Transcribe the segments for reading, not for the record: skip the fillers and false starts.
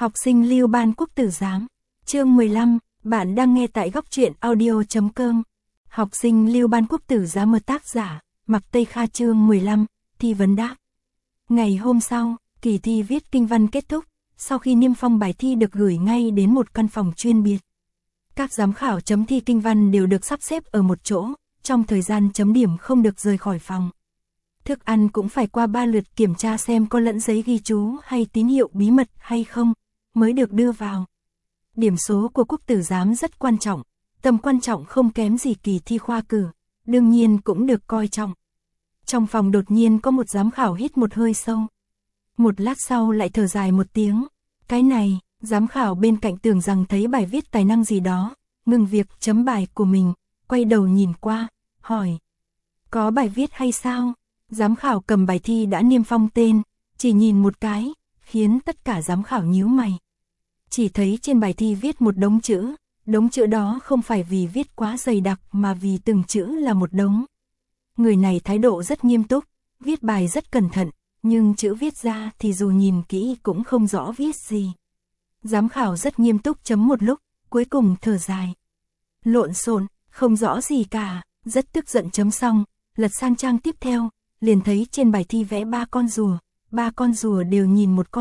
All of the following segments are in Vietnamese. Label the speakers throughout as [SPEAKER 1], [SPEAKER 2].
[SPEAKER 1] Học sinh lưu ban quốc tử giám. Chương 15, bạn đang nghe tại góc truyện audio.com. Học sinh lưu ban quốc tử giám, tác giả Mạc Tây Kha. Chương 15, thi vấn đáp. Ngày hôm sau, kỳ thi viết kinh văn kết thúc, sau khi niêm phong bài thi được gửi ngay đến một căn phòng chuyên biệt. Các giám khảo chấm thi kinh văn đều được sắp xếp ở một chỗ, trong thời gian chấm điểm không được rời khỏi phòng. Thức ăn cũng phải qua 3 lượt kiểm tra xem có lẫn giấy ghi chú hay tín hiệu bí mật hay không, mới được đưa vào. Điểm số của quốc tử giám rất quan trọng, tầm quan trọng không kém gì kỳ thi khoa cử, đương nhiên cũng được coi trọng. Trong phòng đột nhiên có một giám khảo hít một hơi sâu. Một lát sau lại thở dài một tiếng. Cái này, giám khảo bên cạnh tưởng rằng thấy bài viết tài năng gì đó, ngừng việc chấm bài của mình, quay đầu nhìn qua, hỏi. Có bài viết hay sao? Giám khảo cầm bài thi đã niêm phong tên, chỉ nhìn một cái, khiến tất cả giám khảo nhíu mày. Chỉ thấy trên bài thi viết một đống chữ đó không phải vì viết quá dày đặc mà vì từng chữ là một đống. Người này thái độ rất nghiêm túc, viết bài rất cẩn thận, nhưng chữ viết ra thì dù nhìn kỹ cũng không rõ viết gì. Giám khảo rất nghiêm túc chấm một lúc, cuối cùng thở dài. Lộn xộn, không rõ gì cả, rất tức giận chấm xong, lật sang trang tiếp theo, liền thấy trên bài thi vẽ 3 con rùa, 3 con rùa đều nhìn một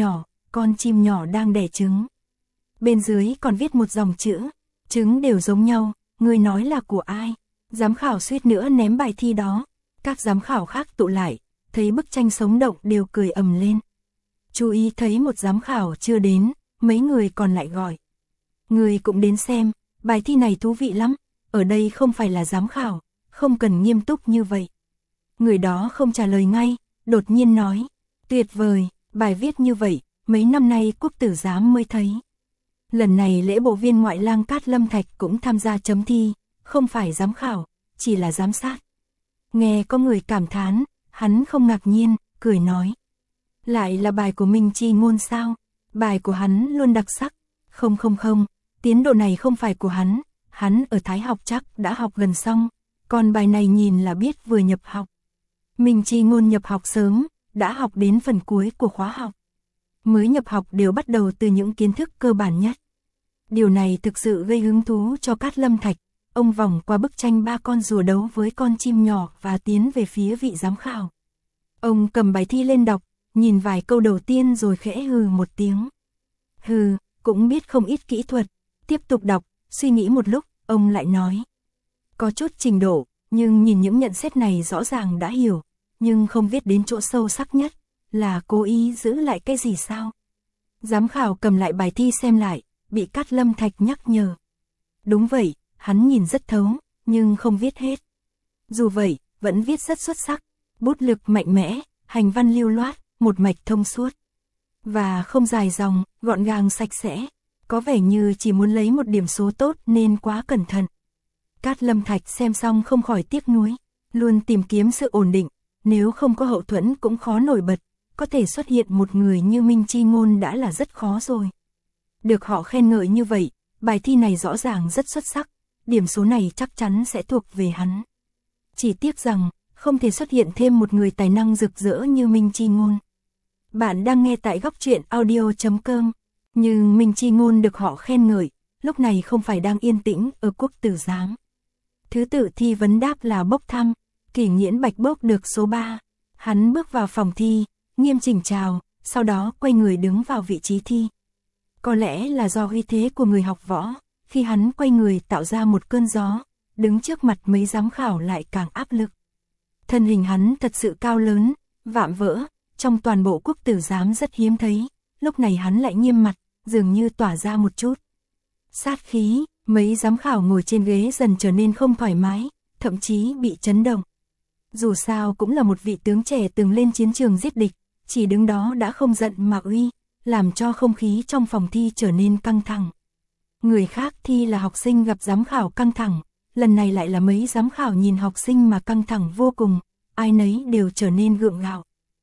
[SPEAKER 1] con chim nhỏ đang đẻ trứng. Bên dưới còn viết một dòng chữ, trứng đều giống nhau, người nói là của ai? Giám khảo suýt nữa ném bài thi đó. Các giám khảo khác tụ lại, thấy bức tranh sống động đều cười ầm lên. Chú ý thấy một giám khảo chưa đến, mấy người còn lại gọi. Người cũng đến xem, bài thi này thú vị lắm, ở đây không phải là giám khảo, không cần nghiêm túc như vậy. Người đó không trả lời ngay, đột nhiên nói, tuyệt vời, bài viết như vậy, mấy năm nay quốc tử giám mới thấy. Lần này lễ bộ viên ngoại lang Cát Lâm Thạch cũng tham gia chấm thi, không phải giám khảo, chỉ là giám sát. Nghe có người cảm thán, hắn không ngạc nhiên, cười nói. Lại là bài của Minh Chi Ngôn sao? Bài của hắn luôn đặc sắc. Không, tiến độ này không phải của hắn ở Thái học chắc đã học gần xong, còn bài này nhìn là biết vừa nhập học. Minh Chi Ngôn nhập học sớm, đã học đến phần cuối của khóa học. Mới nhập học đều bắt đầu từ những kiến thức cơ bản nhất. Điều này thực sự gây hứng thú cho Cát Lâm Thạch. Ông vòng qua bức tranh 3 con rùa đấu với con chim nhỏ và tiến về phía vị giám khảo. Ông cầm bài thi lên đọc, nhìn vài câu đầu tiên rồi khẽ hừ một tiếng. Hừ, cũng biết không ít kỹ thuật. Tiếp tục đọc, suy nghĩ một lúc, ông lại nói. Có chút trình độ, nhưng nhìn những nhận xét này rõ ràng đã hiểu, nhưng không viết đến chỗ sâu sắc nhất, là cố ý giữ lại cái gì sao? Giám khảo cầm lại bài thi xem lại, bị Cát Lâm Thạch nhắc nhở. Đúng vậy, hắn nhìn rất thấu, nhưng không viết hết. Dù vậy, vẫn viết rất xuất sắc, bút lực mạnh mẽ, hành văn lưu loát, một mạch thông suốt. Và không dài dòng, gọn gàng sạch sẽ, có vẻ như chỉ muốn lấy một điểm số tốt nên quá cẩn thận. Cát Lâm Thạch xem xong không khỏi tiếc nuối, luôn tìm kiếm sự ổn định, nếu không có hậu thuẫn cũng khó nổi bật, có thể xuất hiện một người như Minh Chi Ngôn đã là rất khó rồi. Được họ khen ngợi như vậy, bài thi này rõ ràng rất xuất sắc, điểm số này chắc chắn sẽ thuộc về hắn. Chỉ tiếc rằng, không thể xuất hiện thêm một người tài năng rực rỡ như Minh Chi Ngôn. Bạn đang nghe tại góc truyện audio.com, nhưng Minh Chi Ngôn được họ khen ngợi, lúc này không phải đang yên tĩnh ở quốc tử giám. Thứ tự thi vấn đáp là bốc thăm, Kỷ Nghiễn Bạch bốc được số 3. Hắn bước vào phòng thi, nghiêm chỉnh chào, sau đó quay người đứng vào vị trí thi. Có lẽ là do uy thế của người học võ, khi hắn quay người tạo ra một cơn gió, đứng trước mặt mấy giám khảo lại càng áp lực. Thân hình hắn thật sự cao lớn, vạm vỡ, trong toàn bộ quốc tử giám rất hiếm thấy, lúc này hắn lại nghiêm mặt, dường như tỏa ra một chút sát khí, mấy giám khảo ngồi trên ghế dần trở nên không thoải mái, thậm chí bị chấn động. Dù sao cũng là một vị tướng trẻ từng lên chiến trường giết địch, chỉ đứng đó đã không giận mà uy, làm cho không khí trong phòng thi trở nên căng thẳng. Người khác thi là học sinh gặp giám khảo căng thẳng, lần này lại là mấy giám khảo nhìn học sinh mà căng thẳng vô cùng, ai nấy đều trở nên gượng gạo.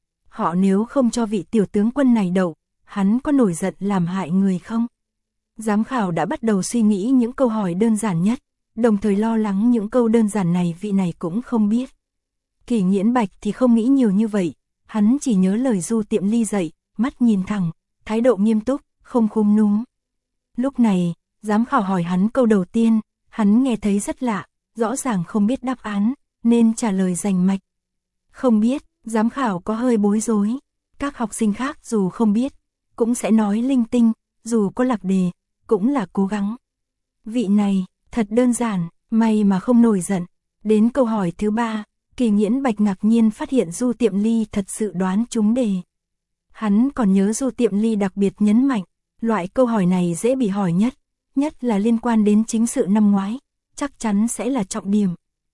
[SPEAKER 1] Họ nếu không cho vị tiểu tướng quân này đậu, hắn có nổi giận làm hại người không? Giám khảo đã bắt đầu suy nghĩ những câu hỏi đơn giản nhất, đồng thời lo lắng những câu đơn giản này vị này cũng không biết. Kỷ Nghiễn Bạch thì không nghĩ nhiều như vậy, hắn chỉ nhớ lời Du Tiệm Ly dạy, mắt nhìn thẳng, thái độ nghiêm túc, không khúm núm. Lúc này, giám khảo hỏi hắn câu đầu tiên, hắn nghe thấy rất lạ, rõ ràng không biết đáp án, nên trả lời rành mạch. Không biết, giám khảo có hơi bối rối. Các học sinh khác dù không biết, cũng sẽ nói linh tinh, dù có lạc đề, cũng là cố gắng. Vị này, thật đơn giản, may mà không nổi giận. Đến câu hỏi thứ 3, Kỳ Nghiễn Bạch ngạc nhiên phát hiện Du Tiệm Ly thật sự đoán trúng đề. Hắn còn nhớ Du Tiệm Ly đặc biệt nhấn mạnh, loại câu hỏi này dễ bị hỏi nhất là liên quan đến chính sự năm ngoái, chắc chắn sẽ là trọng điểm.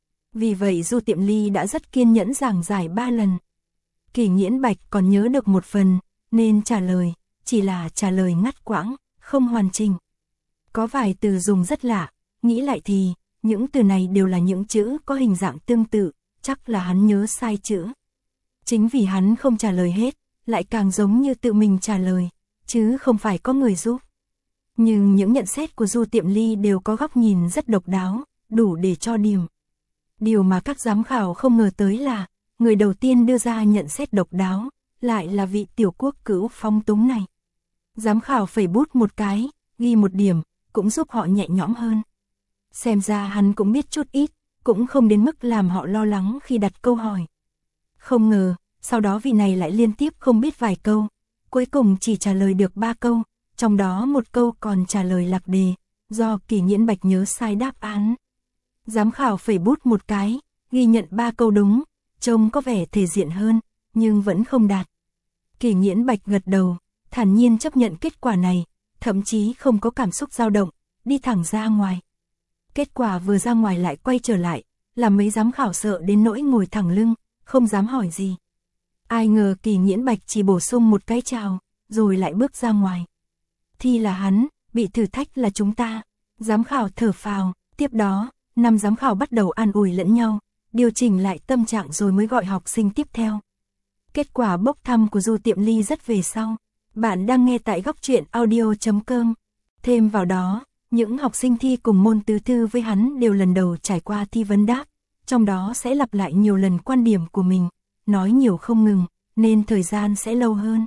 [SPEAKER 1] Vì vậy Du Tiệm Ly đã rất kiên nhẫn giảng giải 3 lần. Kỳ Nghiễn Bạch còn nhớ được một phần, nên trả lời, chỉ là trả lời ngắt quãng, không hoàn chỉnh. Có vài từ dùng rất lạ, nghĩ lại thì, những từ này đều là những chữ có hình dạng tương tự, chắc là hắn nhớ sai chữ. Chính vì hắn không trả lời hết, lại càng giống như tự mình trả lời, chứ không phải có người giúp. Nhưng những nhận xét của Du Tiệm Ly đều có góc nhìn rất độc đáo, đủ để cho điểm. Điều mà các giám khảo không ngờ tới là, người đầu tiên đưa ra nhận xét độc đáo, lại là vị tiểu quốc cữu phóng túng này. Giám khảo phẩy bút một cái, ghi một điểm, cũng giúp họ nhẹ nhõm hơn. Xem ra hắn cũng biết chút ít, cũng không đến mức làm họ lo lắng khi đặt câu hỏi. Không ngờ, sau đó vị này lại liên tiếp không biết vài câu, cuối cùng chỉ trả lời được 3 câu, trong đó một câu còn trả lời lạc đề, do Kỳ Nghiễn Bạch nhớ sai đáp án. Giám khảo phẩy bút một cái, ghi nhận 3 câu đúng, trông có vẻ thể diện hơn, nhưng vẫn không đạt. Kỳ Nghiễn Bạch gật đầu, thản nhiên chấp nhận kết quả này, thậm chí không có cảm xúc dao động, đi thẳng ra ngoài. Kết quả vừa ra ngoài lại quay trở lại, làm mấy giám khảo sợ đến nỗi ngồi thẳng lưng, không dám hỏi gì. Ai ngờ Kỳ Nghiễn Bạch chỉ bổ sung một cái chào, rồi lại bước ra ngoài. Thi là hắn, bị thử thách là chúng ta. Giám khảo thở phào, tiếp đó, 5 giám khảo bắt đầu an ủi lẫn nhau, điều chỉnh lại tâm trạng rồi mới gọi học sinh tiếp theo. Kết quả bốc thăm của Du Tiệm Ly rất về sau. Bạn đang nghe tại Góc Truyện Audio.com. Thêm vào đó, những học sinh thi cùng môn tứ thư với hắn đều lần đầu trải qua thi vấn đáp, trong đó sẽ lặp lại nhiều lần quan điểm của mình, nói nhiều không ngừng, nên thời gian sẽ lâu hơn.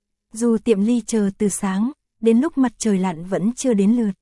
[SPEAKER 1] Du Tiệm Ly chờ từ sáng, đến lúc mặt trời lặn vẫn chưa đến lượt.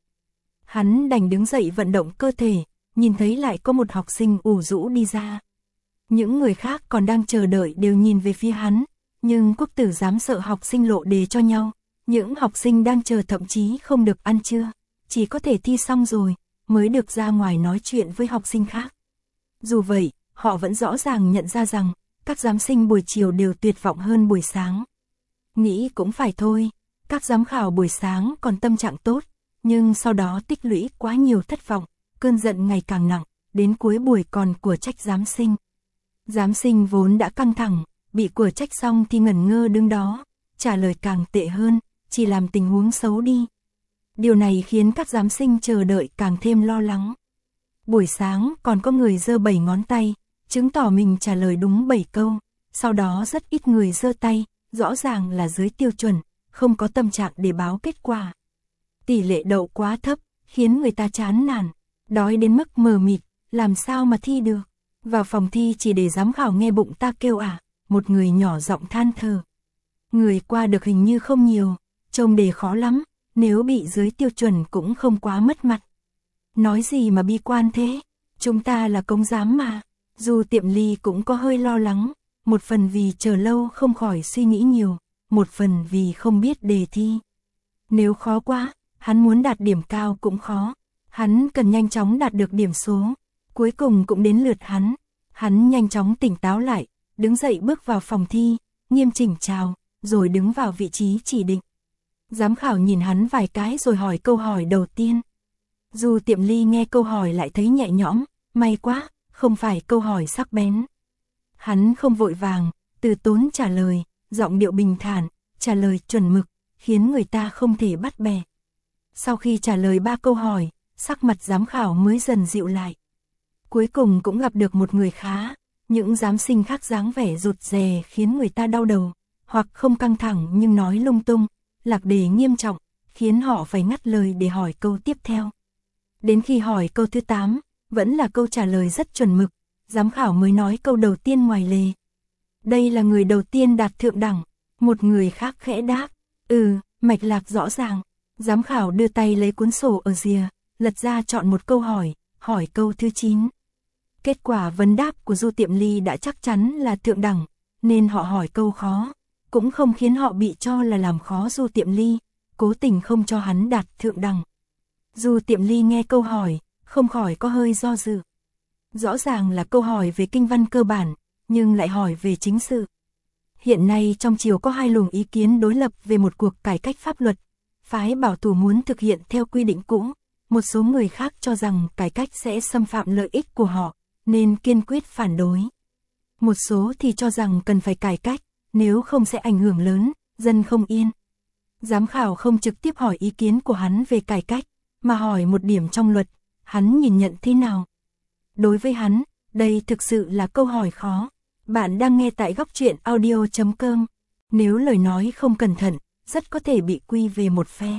[SPEAKER 1] Hắn đành đứng dậy vận động cơ thể, nhìn thấy lại có một học sinh ủ rũ đi ra. Những người khác còn đang chờ đợi đều nhìn về phía hắn, nhưng quốc tử giám sợ học sinh lộ đề cho nhau. Những học sinh đang chờ thậm chí không được ăn trưa, chỉ có thể thi xong rồi, mới được ra ngoài nói chuyện với học sinh khác. Dù vậy, họ vẫn rõ ràng nhận ra rằng, các giám sinh buổi chiều đều tuyệt vọng hơn buổi sáng. Nghĩ cũng phải thôi, các giám khảo buổi sáng còn tâm trạng tốt, nhưng sau đó tích lũy quá nhiều thất vọng, cơn giận ngày càng nặng, đến cuối buổi còn của trách giám sinh. Giám sinh vốn đã căng thẳng, bị của trách xong thì ngẩn ngơ đứng đó, trả lời càng tệ hơn, chỉ làm tình huống xấu đi. Điều này khiến các giám sinh chờ đợi càng thêm lo lắng. Buổi sáng còn có người giơ 7 ngón tay, chứng tỏ mình trả lời đúng 7 câu, sau đó rất ít người giơ tay, rõ ràng là dưới tiêu chuẩn, không có tâm trạng để báo kết quả. Tỷ lệ đậu quá thấp, khiến người ta chán nản, đói đến mức mờ mịt, làm sao mà thi được. Vào phòng thi chỉ để giám khảo nghe bụng ta kêu à, một người nhỏ giọng than thở. Người qua được hình như không nhiều, trông đề khó lắm, nếu bị dưới tiêu chuẩn cũng không quá mất mặt. Nói gì mà bi quan thế, chúng ta là công giám mà. Dù Tiệm Ly cũng có hơi lo lắng, một phần vì chờ lâu không khỏi suy nghĩ nhiều, một phần vì không biết đề thi. Nếu khó quá, hắn muốn đạt điểm cao cũng khó, hắn cần nhanh chóng đạt được điểm số. Cuối cùng cũng đến lượt hắn nhanh chóng tỉnh táo lại, đứng dậy bước vào phòng thi, nghiêm chỉnh chào, rồi đứng vào vị trí chỉ định. Giám khảo nhìn hắn vài cái rồi hỏi câu hỏi đầu tiên. Dù Tiệm Ly nghe câu hỏi lại thấy nhẹ nhõm, may quá, không phải câu hỏi sắc bén. Hắn không vội vàng, từ tốn trả lời, giọng điệu bình thản, trả lời chuẩn mực, khiến người ta không thể bắt bẻ. Sau khi trả lời 3 câu hỏi, sắc mặt giám khảo mới dần dịu lại. Cuối cùng cũng gặp được một người khá, những giám sinh khác dáng vẻ rụt rè khiến người ta đau đầu, hoặc không căng thẳng nhưng nói lung tung, lạc đề nghiêm trọng, khiến họ phải ngắt lời để hỏi câu tiếp theo. Đến khi hỏi câu thứ 8, vẫn là câu trả lời rất chuẩn mực, giám khảo mới nói câu đầu tiên ngoài lề. Đây là người đầu tiên đạt thượng đẳng, một người khác khẽ đáp, mạch lạc rõ ràng. Giám khảo đưa tay lấy cuốn sổ ở rìa, lật ra chọn một câu hỏi câu thứ 9. Kết quả vấn đáp của Du Tiệm Ly đã chắc chắn là thượng đẳng, nên họ hỏi câu khó, cũng không khiến họ bị cho là làm khó Du Tiệm Ly, cố tình không cho hắn đạt thượng đẳng. Du Tiệm Ly nghe câu hỏi, không khỏi có hơi do dự. Rõ ràng là câu hỏi về kinh văn cơ bản, nhưng lại hỏi về chính sự. Hiện nay trong triều có hai luồng ý kiến đối lập về một cuộc cải cách pháp luật, phái bảo thủ muốn thực hiện theo quy định cũ, một số người khác cho rằng cải cách sẽ xâm phạm lợi ích của họ, nên kiên quyết phản đối. Một số thì cho rằng cần phải cải cách, nếu không sẽ ảnh hưởng lớn, dân không yên. Giám khảo không trực tiếp hỏi ý kiến của hắn về cải cách, mà hỏi một điểm trong luật, hắn nhìn nhận thế nào. Đối với hắn, đây thực sự là câu hỏi khó. Bạn đang nghe tại Góc Truyện Audio.com. Nếu lời nói không cẩn thận, rất có thể bị quy về một phe.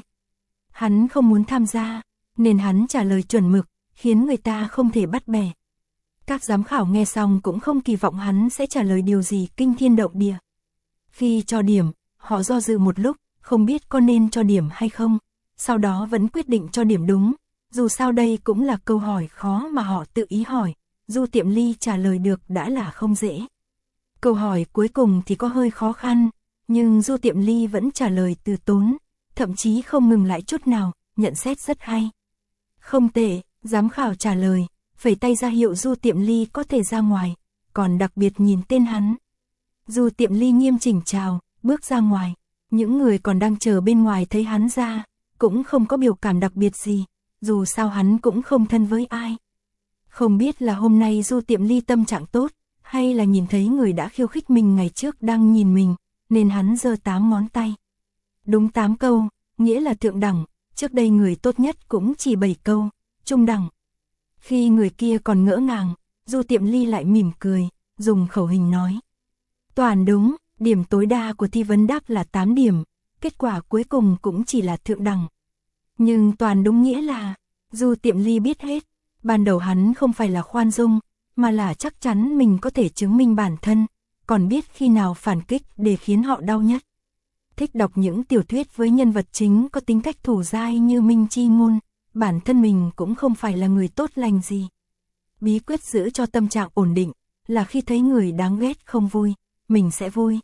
[SPEAKER 1] Hắn không muốn tham gia, nên hắn trả lời chuẩn mực, khiến người ta không thể bắt bẻ. Các giám khảo nghe xong cũng không kỳ vọng hắn sẽ trả lời điều gì kinh thiên động địa. Khi cho điểm, họ do dự một lúc, không biết có nên cho điểm hay không, sau đó vẫn quyết định cho điểm đúng. Dù sao đây cũng là câu hỏi khó mà họ tự ý hỏi, Du Tiệm Ly trả lời được đã là không dễ. Câu hỏi cuối cùng thì có hơi khó khăn, nhưng Du Tiệm Ly vẫn trả lời từ tốn, thậm chí không ngừng lại chút nào, nhận xét rất hay. Không tệ, giám khảo trả lời, phẩy tay ra hiệu Du Tiệm Ly có thể ra ngoài, còn đặc biệt nhìn tên hắn. Du Tiệm Ly nghiêm chỉnh chào, bước ra ngoài, những người còn đang chờ bên ngoài thấy hắn ra, cũng không có biểu cảm đặc biệt gì, dù sao hắn cũng không thân với ai. Không biết là hôm nay Du Tiệm Ly tâm trạng tốt, hay là nhìn thấy người đã khiêu khích mình ngày trước đang nhìn mình, nên hắn giơ 8 ngón tay. Đúng 8 câu, nghĩa là thượng đẳng, trước đây người tốt nhất cũng chỉ 7 câu, trung đẳng. Khi người kia còn ngỡ ngàng, Du Tiệm Ly lại mỉm cười, dùng khẩu hình nói. Toàn đúng, điểm tối đa của thi vấn đáp là 8 điểm, kết quả cuối cùng cũng chỉ là thượng đẳng. Nhưng toàn đúng nghĩa là, Du Tiệm Ly biết hết, ban đầu hắn không phải là khoan dung, mà là chắc chắn mình có thể chứng minh bản thân, còn biết khi nào phản kích để khiến họ đau nhất. Thích đọc những tiểu thuyết với nhân vật chính có tính cách thủ dai như Minh Chi Ngôn, bản thân mình cũng không phải là người tốt lành gì. Bí quyết giữ cho tâm trạng ổn định, là khi thấy người đáng ghét không vui, mình sẽ vui.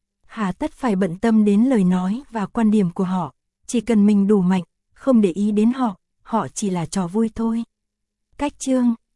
[SPEAKER 1] Hà tất phải bận tâm đến lời nói và quan điểm của họ, chỉ cần mình đủ mạnh, không để ý đến họ, họ chỉ là trò vui thôi. Cách chương